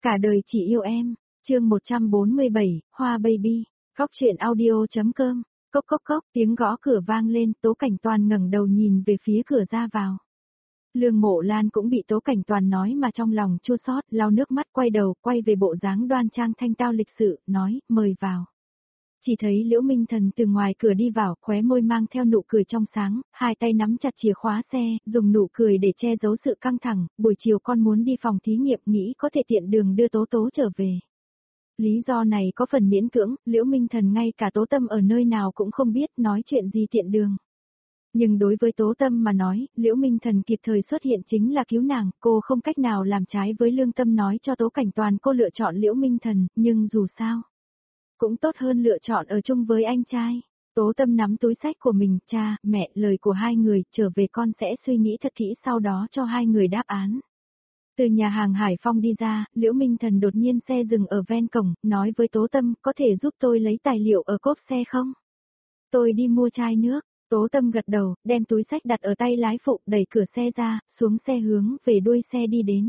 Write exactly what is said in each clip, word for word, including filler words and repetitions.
Cả đời chỉ yêu em. Chương một trăm bốn mươi bảy, Hoa Baby. Cóc truyện audio.com. Cốc cốc cốc, tiếng gõ cửa vang lên, Tố Cảnh Toàn ngẩng đầu nhìn về phía cửa ra vào. Lương Mộ Lan cũng bị Tố Cảnh Toàn nói mà trong lòng chua xót, lau nước mắt quay đầu, quay về bộ dáng đoan trang thanh tao lịch sự, nói, mời vào. Chỉ thấy Liễu Minh Thần từ ngoài cửa đi vào, khóe môi mang theo nụ cười trong sáng, hai tay nắm chặt chìa khóa xe, dùng nụ cười để che giấu sự căng thẳng, buổi chiều con muốn đi phòng thí nghiệm nghĩ có thể tiện đường đưa Tố Tố trở về. Lý do này có phần miễn cưỡng, Liễu Minh Thần ngay cả Tố Tâm ở nơi nào cũng không biết nói chuyện gì tiện đường. Nhưng đối với Tố Tâm mà nói, Liễu Minh Thần kịp thời xuất hiện chính là cứu nàng, cô không cách nào làm trái với lương tâm nói cho Tố Cảnh Toàn cô lựa chọn Liễu Minh Thần, nhưng dù sao cũng tốt hơn lựa chọn ở chung với anh trai. Tố Tâm nắm túi xách của mình, cha, mẹ, lời của hai người, trở về con sẽ suy nghĩ thật kỹ sau đó cho hai người đáp án. Từ nhà hàng Hải Phong đi ra, Liễu Minh Thần đột nhiên xe dừng ở ven cổng, nói với Tố Tâm, có thể giúp tôi lấy tài liệu ở cốp xe không? Tôi đi mua chai nước. Tố Tâm gật đầu, đem túi xách đặt ở tay lái phụ, đẩy cửa xe ra, xuống xe hướng về đuôi xe đi đến.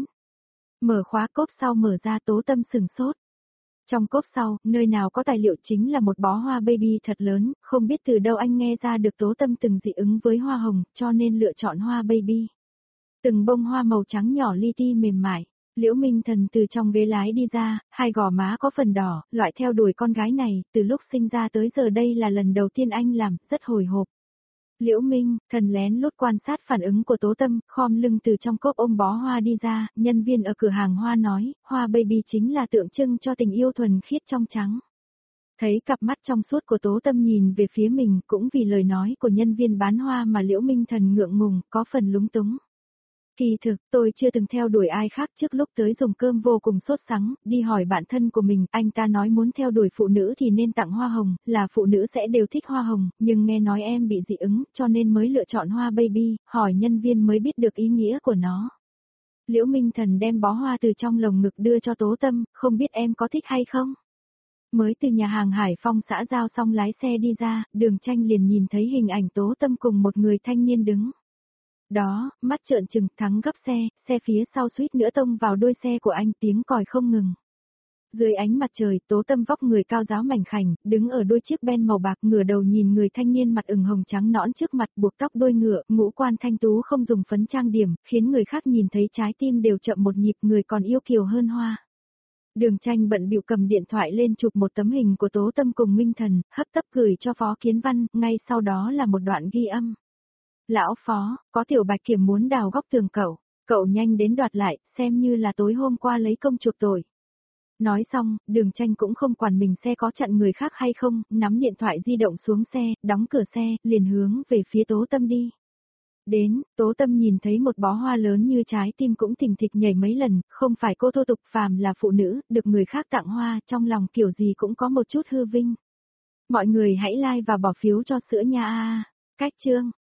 Mở khóa cốp sau mở ra, Tố Tâm sừng sốt. Trong cốp sau, nơi nào có tài liệu chính là một bó hoa baby thật lớn, không biết từ đâu anh nghe ra được Tố Tâm từng dị ứng với hoa hồng, cho nên lựa chọn hoa baby. Từng bông hoa màu trắng nhỏ li ti mềm mại. Liễu Minh Thần từ trong ghế lái đi ra, hai gò má có phần đỏ, loại theo đuổi con gái này, từ lúc sinh ra tới giờ đây là lần đầu tiên anh làm, rất hồi hộp. Liễu Minh Thần lén lút quan sát phản ứng của Tố Tâm, khom lưng từ trong cốp ôm bó hoa đi ra, nhân viên ở cửa hàng hoa nói, hoa baby chính là tượng trưng cho tình yêu thuần khiết trong trắng. Thấy cặp mắt trong suốt của Tố Tâm nhìn về phía mình, cũng vì lời nói của nhân viên bán hoa mà Liễu Minh Thần ngượng ngùng, có phần lúng túng. Kỳ thực, tôi chưa từng theo đuổi ai khác, trước lúc tới dùng cơm vô cùng sốt sắng, đi hỏi bạn thân của mình, anh ta nói muốn theo đuổi phụ nữ thì nên tặng hoa hồng, là phụ nữ sẽ đều thích hoa hồng, nhưng nghe nói em bị dị ứng, cho nên mới lựa chọn hoa baby, hỏi nhân viên mới biết được ý nghĩa của nó. Liễu Minh Thần đem bó hoa từ trong lồng ngực đưa cho Tố Tâm, không biết em có thích hay không? Mới từ nhà hàng Hải Phong xã giao xong lái xe đi ra, Đường Tranh liền nhìn thấy hình ảnh Tố Tâm cùng một người thanh niên đứng. Đó, mắt trợn trừng, thắng gấp xe, xe phía sau suýt nữa tông vào đuôi xe của anh, tiếng còi không ngừng. Dưới ánh mặt trời, Tố Tâm vóc người cao ráo mảnh khảnh, đứng ở đuôi chiếc Ben màu bạc, ngửa đầu nhìn người thanh niên mặt ửng hồng trắng nõn trước mặt, buộc tóc đuôi ngựa, ngũ quan thanh tú không dùng phấn trang điểm, khiến người khác nhìn thấy trái tim đều chậm một nhịp, người còn yêu kiều hơn hoa. Đường Tranh bận bịu cầm điện thoại lên chụp một tấm hình của Tố Tâm cùng Minh Thần, hấp tấp gửi cho Phó Kiến Văn, ngay sau đó là một đoạn ghi âm. Lão Phó, có tiểu bạch kiểm muốn đào góc tường cậu, cậu nhanh đến đoạt lại, xem như là tối hôm qua lấy công chuộc tội. Nói xong, Đường Tranh cũng không quản mình xe có chặn người khác hay không, nắm điện thoại di động xuống xe, đóng cửa xe, liền hướng về phía Tố Tâm đi. Đến, Tố Tâm nhìn thấy một bó hoa lớn như trái tim cũng thình thịch nhảy mấy lần, không phải cô thô tục phàm là phụ nữ, được người khác tặng hoa, trong lòng kiểu gì cũng có một chút hư vinh. Mọi người hãy like và bỏ phiếu cho sữa nha a. Cách chương